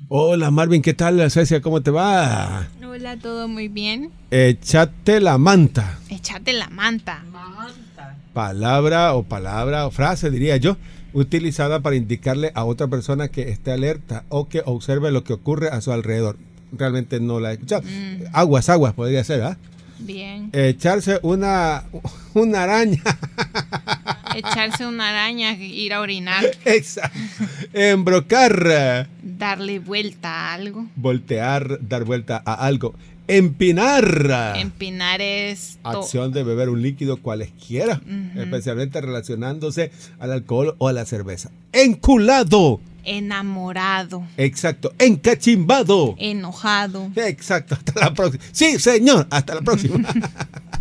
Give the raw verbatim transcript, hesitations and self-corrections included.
Hola Marvin, ¿qué tal, Cecia? ¿Cómo te va? Hola, todo muy bien. Échate la manta. Échate la manta. Palabra o palabra o frase, diría yo, utilizada para indicarle a otra persona que esté alerta o que observe lo que ocurre a su alrededor. Realmente no la he escuchado. Mm. Aguas, aguas podría ser, ¿ah? ¿eh? Bien. Echarse una, una araña. Echarse una araña, ir a orinar. Exacto. Embrocar. Darle vuelta a algo. Voltear, dar vuelta a algo. Empinar. Empinar es... acción de beber un líquido cualesquiera, uh-huh. especialmente relacionándose al alcohol o a la cerveza. Enculado. Enamorado. Exacto. Encachimbado. Enojado. Exacto. Hasta la próxima. Sí, señor. Hasta la próxima.